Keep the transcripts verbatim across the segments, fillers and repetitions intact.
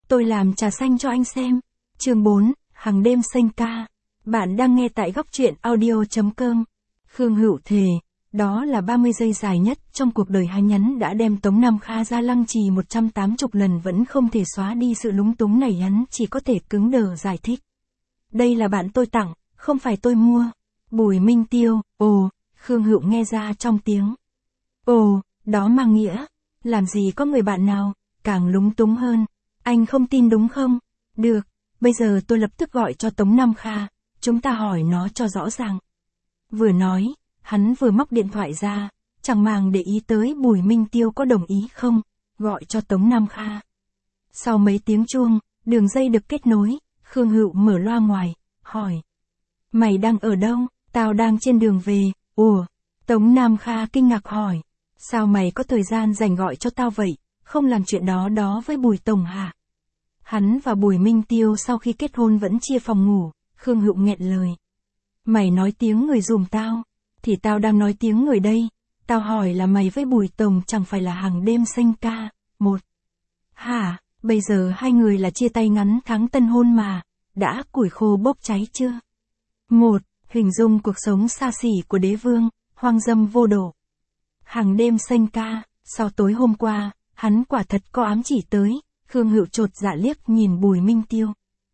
tôi làm trà xanh cho anh xem. Chương bốn, hàng đêm xanh ca. Bạn đang nghe tại góc truyện audio chấm com. Khương Hữu thề, đó là ba mươi giây dài nhất trong cuộc đời hắn, nhắn đã đem Tống Nam Kha ra lăng trì một trăm tám mươi lần vẫn không thể xóa đi sự lúng túng này, hắn chỉ có thể cứng đờ giải thích. Đây là bạn tôi tặng, không phải tôi mua. Bùi Minh Tiêu, ồ, Khương Hữu nghe ra trong tiếng. Ồ, đó mang nghĩa, làm gì có người bạn nào, càng lúng túng hơn. Anh không tin đúng không? Được, bây giờ tôi lập tức gọi cho Tống Nam Kha, chúng ta hỏi nó cho rõ ràng. Vừa nói, hắn vừa móc điện thoại ra, chẳng màng để ý tới Bùi Minh Tiêu có đồng ý không, gọi cho Tống Nam Kha. Sau mấy tiếng chuông, đường dây được kết nối, Khương Hữu mở loa ngoài, hỏi. Mày đang ở đâu? Tao đang trên đường về. Ủa? Tống Nam Kha kinh ngạc hỏi. Sao mày có thời gian dành gọi cho tao vậy, không làm chuyện đó đó với Bùi Tổng hả? Hắn và Bùi Minh Tiêu sau khi kết hôn vẫn chia phòng ngủ, Khương Hữu nghẹn lời. Mày nói tiếng người dùm tao, thì tao đang nói tiếng người đây, tao hỏi là mày với Bùi Tổng chẳng phải là hàng đêm xanh ca, một. Hả, bây giờ hai người là chia tay ngắn tháng tân hôn mà, đã củi khô bốc cháy chưa? Một, hình dung cuộc sống xa xỉ của đế vương, hoang dâm vô độ. Hàng đêm xanh ca, sau tối hôm qua, hắn quả thật có ám chỉ tới, Khương Hữu chột dạ liếc nhìn Bùi Minh Tiêu.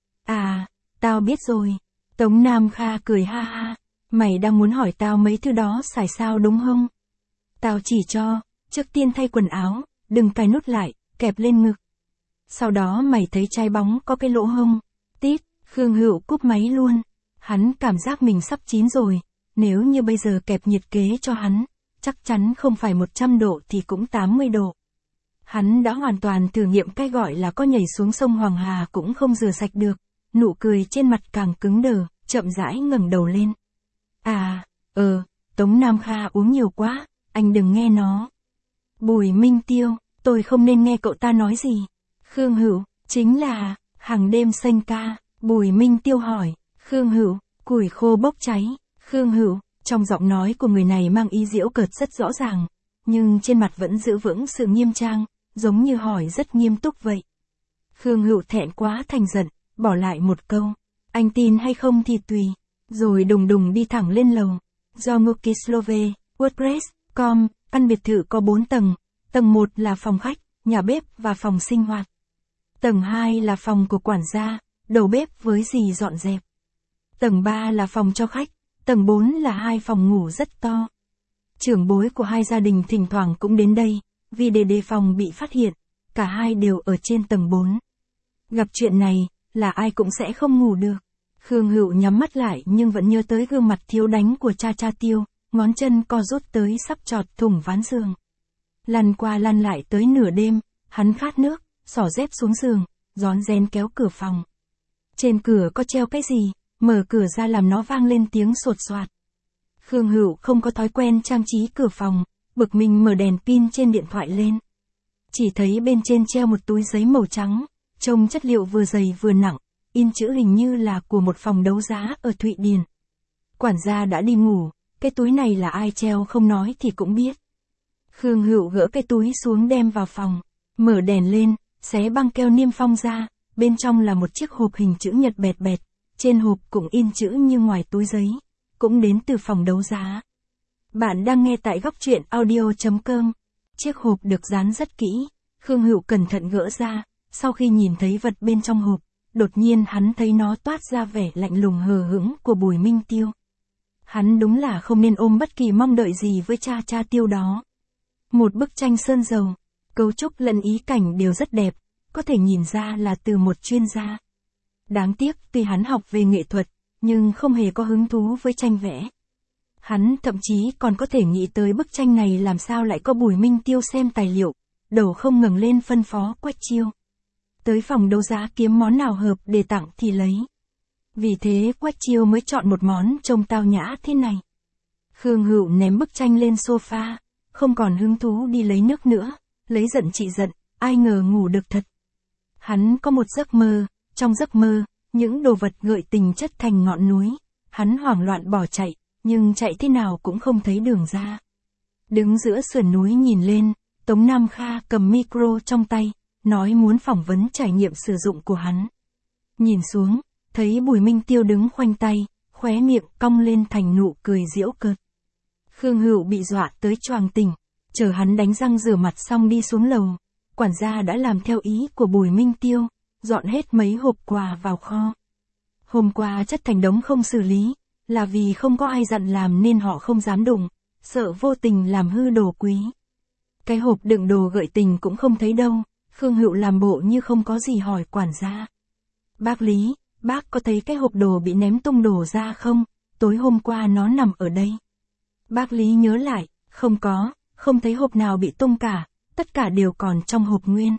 À, tao biết rồi. Tống Nam Kha cười ha ha, mày đang muốn hỏi tao mấy thứ đó xài sao đúng không? Tao chỉ cho, trước tiên thay quần áo, đừng cài nút lại, kẹp lên ngực. Sau đó mày thấy trái bóng có cái lỗ hông. Tít, Khương Hữu cúp máy luôn. Hắn cảm giác mình sắp chín rồi, nếu như bây giờ kẹp nhiệt kế cho hắn, chắc chắn không phải một trăm độ thì cũng tám mươi độ. Hắn đã hoàn toàn thử nghiệm cái gọi là có nhảy xuống sông Hoàng Hà cũng không rửa sạch được, nụ cười trên mặt càng cứng đờ, chậm rãi ngẩng đầu lên. À, ờ, Tống Nam Kha uống nhiều quá, anh đừng nghe nó. Bùi Minh Tiêu, tôi không nên nghe cậu ta nói gì. Khương Hữu, chính là, hàng đêm xanh ca, Bùi Minh Tiêu hỏi. Khương Hữu, củi khô bốc cháy. Khương Hữu, trong giọng nói của người này mang ý giễu cợt rất rõ ràng, nhưng trên mặt vẫn giữ vững sự nghiêm trang, giống như hỏi rất nghiêm túc vậy. Khương Hữu thẹn quá thành giận, bỏ lại một câu, anh tin hay không thì tùy, rồi đùng đùng đi thẳng lên lầu. Do Mukislove, WordPress, com, căn biệt thự có bốn tầng, tầng một là phòng khách, nhà bếp và phòng sinh hoạt. Tầng hai là phòng của quản gia, đầu bếp với dì dọn dẹp. Tầng ba là phòng cho khách, tầng bốn là hai phòng ngủ rất to. Trưởng bối của hai gia đình thỉnh thoảng cũng đến đây, vì để đề phòng bị phát hiện, cả hai đều ở trên tầng bốn. Gặp chuyện này, là ai cũng sẽ không ngủ được. Khương Hữu nhắm mắt lại nhưng vẫn nhớ tới gương mặt thiếu đánh của cha cha Tiêu, ngón chân co rút tới sắp chọt thủng ván giường. Lăn qua lăn lại tới nửa đêm, hắn khát nước, xỏ dép xuống giường, rón rén kéo cửa phòng. Trên cửa có treo cái gì? Mở cửa ra làm nó vang lên tiếng sột soạt. Khương Hữu không có thói quen trang trí cửa phòng, bực mình mở đèn pin trên điện thoại lên. Chỉ thấy bên trên treo một túi giấy màu trắng, trông chất liệu vừa dày vừa nặng, in chữ hình như là của một phòng đấu giá ở Thụy Điển. Quản gia đã đi ngủ, cái túi này là ai treo không nói thì cũng biết. Khương Hữu gỡ cái túi xuống đem vào phòng, mở đèn lên, xé băng keo niêm phong ra, bên trong là một chiếc hộp hình chữ nhật bẹt bẹt. Trên hộp cũng in chữ như ngoài túi giấy, cũng đến từ phòng đấu giá. Bạn đang nghe tại góc truyện audio chấm com. Chiếc hộp được dán rất kỹ, Khương Hữu cẩn thận gỡ ra, sau khi nhìn thấy vật bên trong hộp, đột nhiên hắn thấy nó toát ra vẻ lạnh lùng hờ hững của Bùi Minh Tiêu. Hắn đúng là không nên ôm bất kỳ mong đợi gì với cha cha Tiêu đó. Một bức tranh sơn dầu, cấu trúc lẫn ý cảnh đều rất đẹp, có thể nhìn ra là từ một chuyên gia. Đáng tiếc tuy hắn học về nghệ thuật, nhưng không hề có hứng thú với tranh vẽ. Hắn thậm chí còn có thể nghĩ tới bức tranh này làm sao lại có Bùi Minh Tiêu xem tài liệu, đầu không ngẩng lên phân phó Quách Chiêu. Tới phòng đấu giá kiếm món nào hợp để tặng thì lấy. Vì thế Quách Chiêu mới chọn một món trông tao nhã thế này. Khương Hữu ném bức tranh lên sofa, không còn hứng thú đi lấy nước nữa, lấy giận trị giận, ai ngờ ngủ được thật. Hắn có một giấc mơ. Trong giấc mơ, những đồ vật gợi tình chất thành ngọn núi, hắn hoảng loạn bỏ chạy, nhưng chạy thế nào cũng không thấy đường ra. Đứng giữa sườn núi nhìn lên, Tống Nam Kha cầm micro trong tay, nói muốn phỏng vấn trải nghiệm sử dụng của hắn. Nhìn xuống, thấy Bùi Minh Tiêu đứng khoanh tay, khóe miệng cong lên thành nụ cười giễu cợt. Khương Hữu bị dọa tới choàng tỉnh, chờ hắn đánh răng rửa mặt xong đi xuống lầu, quản gia đã làm theo ý của Bùi Minh Tiêu, dọn hết mấy hộp quà vào kho. Hôm qua chất thành đống không xử lý, là vì không có ai dặn làm nên họ không dám đụng, sợ vô tình làm hư đồ quý. Cái hộp đựng đồ gợi tình cũng không thấy đâu, Khương Hữu làm bộ như không có gì hỏi quản gia. Bác Lý, bác có thấy cái hộp đồ bị ném tung đổ ra không? Tối hôm qua nó nằm ở đây. Bác Lý nhớ lại, không có, không thấy hộp nào bị tung cả, tất cả đều còn trong hộp nguyên.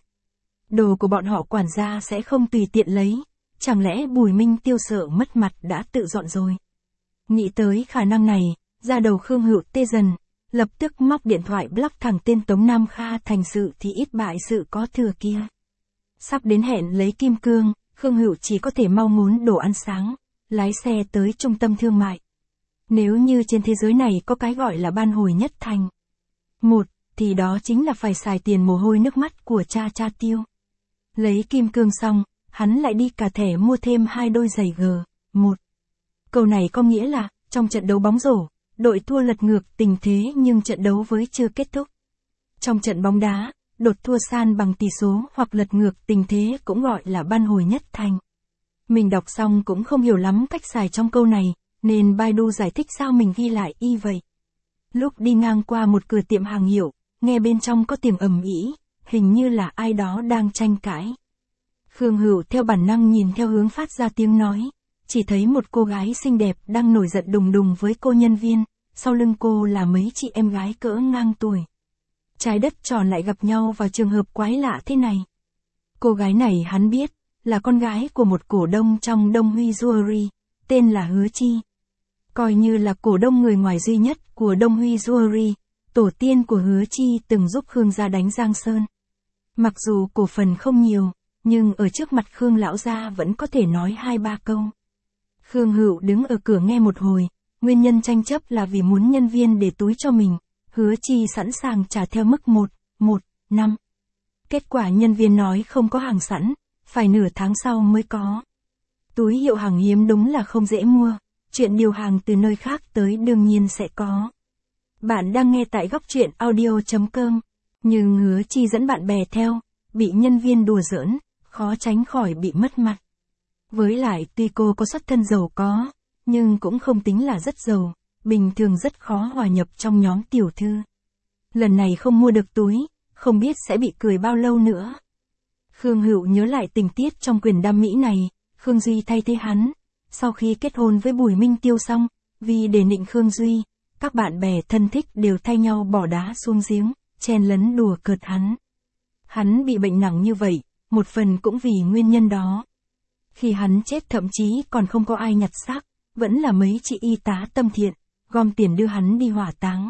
Đồ của bọn họ quản gia sẽ không tùy tiện lấy, chẳng lẽ Bùi Minh Tiêu sợ mất mặt đã tự dọn rồi. Nghĩ tới khả năng này, ra đầu Khương Hữu tê dần, lập tức móc điện thoại block thẳng tên Tống Nam Kha thành sự thì ít bại sự có thừa kia. Sắp đến hẹn lấy kim cương, Khương Hữu chỉ có thể mau muốn đồ ăn sáng, lái xe tới trung tâm thương mại. Nếu như trên thế giới này có cái gọi là ban hồi nhất thành một, thì đó chính là phải xài tiền mồ hôi nước mắt của cha cha Tiêu. Lấy kim cương xong, hắn lại đi cả thẻ mua thêm hai đôi giày G một. Câu này có nghĩa là, trong trận đấu bóng rổ, đội thua lật ngược tình thế nhưng trận đấu với chưa kết thúc. Trong trận bóng đá, đột thua san bằng tỷ số hoặc lật ngược tình thế cũng gọi là ban hồi nhất thành. Mình đọc xong cũng không hiểu lắm cách xài trong câu này, nên Baidu giải thích sao mình ghi lại y vậy. Lúc đi ngang qua một cửa tiệm hàng hiệu, nghe bên trong có tiếng ầm ĩ, hình như là ai đó đang tranh cãi. Khương Hữu theo bản năng nhìn theo hướng phát ra tiếng nói, chỉ thấy một cô gái xinh đẹp đang nổi giận đùng đùng với cô nhân viên, sau lưng cô là mấy chị em gái cỡ ngang tuổi. Trái đất tròn lại gặp nhau vào trường hợp quái lạ thế này. Cô gái này hắn biết, là con gái của một cổ đông trong Đông Huy Jewelry, tên là Hứa Chi. Coi như là cổ đông người ngoài duy nhất của Đông Huy Jewelry, tổ tiên của Hứa Chi từng giúp Khương gia đánh Giang Sơn. Mặc dù cổ phần không nhiều, nhưng ở trước mặt Khương lão gia vẫn có thể nói hai ba câu. Khương Hữu đứng ở cửa nghe một hồi, nguyên nhân tranh chấp là vì muốn nhân viên để túi cho mình, Hứa Chi sẵn sàng trả theo mức một, một, năm. Kết quả nhân viên nói không có hàng sẵn, phải nửa tháng sau mới có. Túi hiệu hàng hiếm đúng là không dễ mua, chuyện điều hàng từ nơi khác tới đương nhiên sẽ có. Bạn đang nghe tại góc truyện audio chấm com, nhưng Hứa Chi dẫn bạn bè theo, bị nhân viên đùa giỡn, khó tránh khỏi bị mất mặt. Với lại tuy cô có xuất thân giàu có, nhưng cũng không tính là rất giàu, bình thường rất khó hòa nhập trong nhóm tiểu thư. Lần này không mua được túi, không biết sẽ bị cười bao lâu nữa. Khương Hữu nhớ lại tình tiết trong Quyền Đam Mỹ này, Khương Duy thay thế hắn. Sau khi kết hôn với Bùi Minh Tiêu xong, vì để nịnh Khương Duy, các bạn bè thân thích đều thay nhau bỏ đá xuống giếng, chen lấn đùa cợt hắn. Hắn bị bệnh nặng như vậy, một phần cũng vì nguyên nhân đó. Khi hắn chết thậm chí còn không có ai nhặt xác, vẫn là mấy chị y tá tâm thiện, gom tiền đưa hắn đi hỏa táng.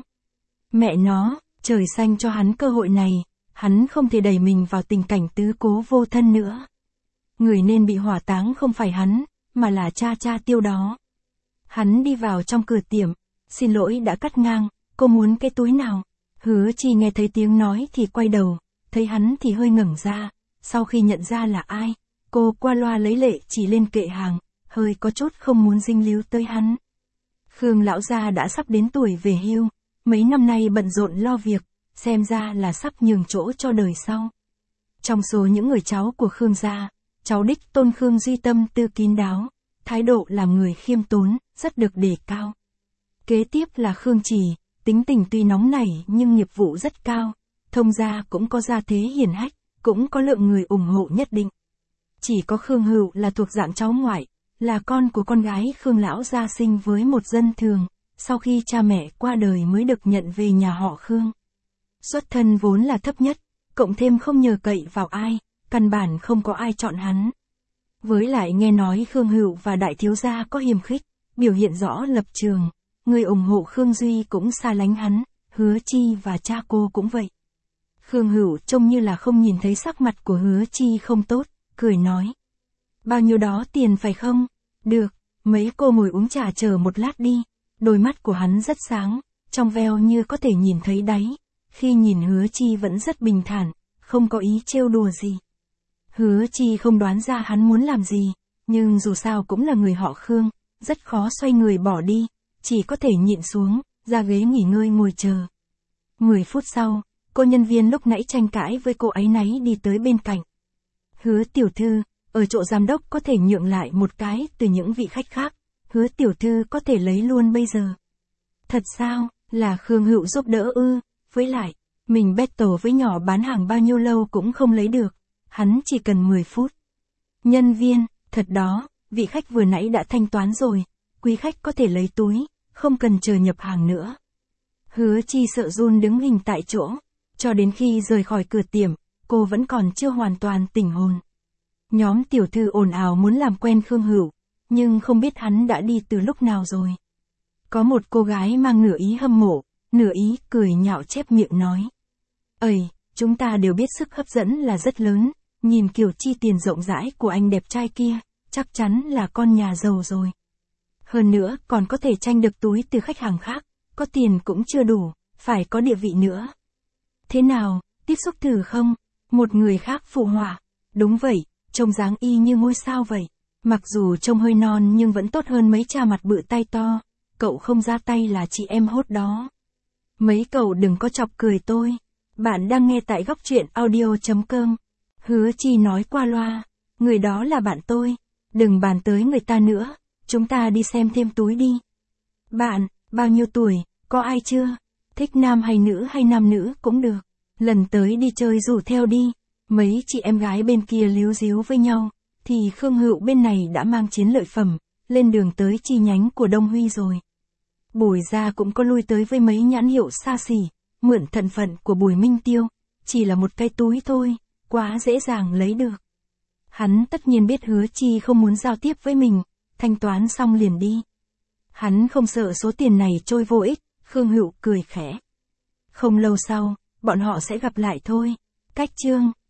Mẹ nó, trời xanh cho hắn cơ hội này, hắn không thể đẩy mình vào tình cảnh tứ cố vô thân nữa. Người nên bị hỏa táng không phải hắn, mà là cha cha Tiêu đó. Hắn đi vào trong cửa tiệm, xin lỗi đã cắt ngang, cô muốn cái túi nào? Hứa Chi nghe thấy tiếng nói thì quay đầu, thấy hắn thì hơi ngẩng ra, sau khi nhận ra là ai, cô qua loa lấy lệ chỉ lên kệ hàng, hơi có chút không muốn dính líu tới hắn. Khương lão gia đã sắp đến tuổi về hưu, mấy năm nay bận rộn lo việc, xem ra là sắp nhường chỗ cho đời sau. Trong số những người cháu của Khương gia, cháu đích tôn Khương Duy tâm tư kín đáo, thái độ làm người khiêm tốn, rất được đề cao. Kế tiếp là Khương Trì, tính tình tuy nóng nảy nhưng nghiệp vụ rất cao, thông gia cũng có gia thế hiển hách, cũng có lượng người ủng hộ nhất định. Chỉ có Khương Hữu là thuộc dạng cháu ngoại, là con của con gái Khương lão gia sinh với một dân thường, sau khi cha mẹ qua đời mới được nhận về nhà họ Khương. Xuất thân vốn là thấp nhất, cộng thêm không nhờ cậy vào ai, căn bản không có ai chọn hắn. Với lại nghe nói Khương Hữu và đại thiếu gia có hiềm khích, biểu hiện rõ lập trường, người ủng hộ Khương Duy cũng xa lánh hắn, Hứa Chi và cha cô cũng vậy. Khương Hữu trông như là không nhìn thấy sắc mặt của Hứa Chi không tốt, cười nói. Bao nhiêu đó tiền phải không? Được, mấy cô ngồi uống trà chờ một lát đi. Đôi mắt của hắn rất sáng, trong veo như có thể nhìn thấy đáy. Khi nhìn Hứa Chi vẫn rất bình thản, không có ý trêu đùa gì. Hứa Chi không đoán ra hắn muốn làm gì, nhưng dù sao cũng là người họ Khương, rất khó xoay người bỏ đi, chỉ có thể nhịn xuống, ra ghế nghỉ ngơi ngồi chờ. Mười phút sau, cô nhân viên lúc nãy tranh cãi với cô ấy náy đi tới bên cạnh. Hứa tiểu thư, ở chỗ giám đốc có thể nhượng lại một cái từ những vị khách khác, hứa tiểu thư có thể lấy luôn bây giờ. Thật sao, là Khương Hữu giúp đỡ ư, với lại, mình battle với nhỏ bán hàng bao nhiêu lâu cũng không lấy được, hắn chỉ cần mười phút. Nhân viên, thật đó, vị khách vừa nãy đã thanh toán rồi, quý khách có thể lấy túi, không cần chờ nhập hàng nữa. Hứa Chi sợ run đứng hình tại chỗ, cho đến khi rời khỏi cửa tiệm, cô vẫn còn chưa hoàn toàn tỉnh hồn. Nhóm tiểu thư ồn ào muốn làm quen Khương Hữu, nhưng không biết hắn đã đi từ lúc nào rồi. Có một cô gái mang nửa ý hâm mộ, nửa ý cười nhạo chép miệng nói. Ây, chúng ta đều biết sức hấp dẫn là rất lớn, nhìn kiểu chi tiền rộng rãi của anh đẹp trai kia, chắc chắn là con nhà giàu rồi. Hơn nữa còn có thể tranh được túi từ khách hàng khác, có tiền cũng chưa đủ, phải có địa vị nữa. Thế nào, tiếp xúc thử không? Một người khác phụ họa. Đúng vậy, trông dáng y như ngôi sao vậy. Mặc dù trông hơi non nhưng vẫn tốt hơn mấy cha mặt bự tay to. Cậu không ra tay là chị em hốt đó. Mấy cậu đừng có chọc cười tôi. Bạn đang nghe tại góc truyện audio chấm com. Hứa Chi nói qua loa. Người đó là bạn tôi. Đừng bàn tới người ta nữa. Chúng ta đi xem thêm túi đi. Bạn, bao nhiêu tuổi, có ai chưa? Thích nam hay nữ hay nam nữ cũng được. Lần tới đi chơi rủ theo đi. Mấy chị em gái bên kia líu díu với nhau, thì Khương Hữu bên này đã mang chiến lợi phẩm, lên đường tới chi nhánh của Đông Huy rồi. Bùi gia cũng có lui tới với mấy nhãn hiệu xa xỉ, mượn thân phận của Bùi Minh Tiêu, chỉ là một cái túi thôi, quá dễ dàng lấy được. Hắn tất nhiên biết Hứa Chi không muốn giao tiếp với mình, thanh toán xong liền đi. Hắn không sợ số tiền này trôi vô ích, Khương Hữu cười khẽ. Không lâu sau, bọn họ sẽ gặp lại thôi. Cách chương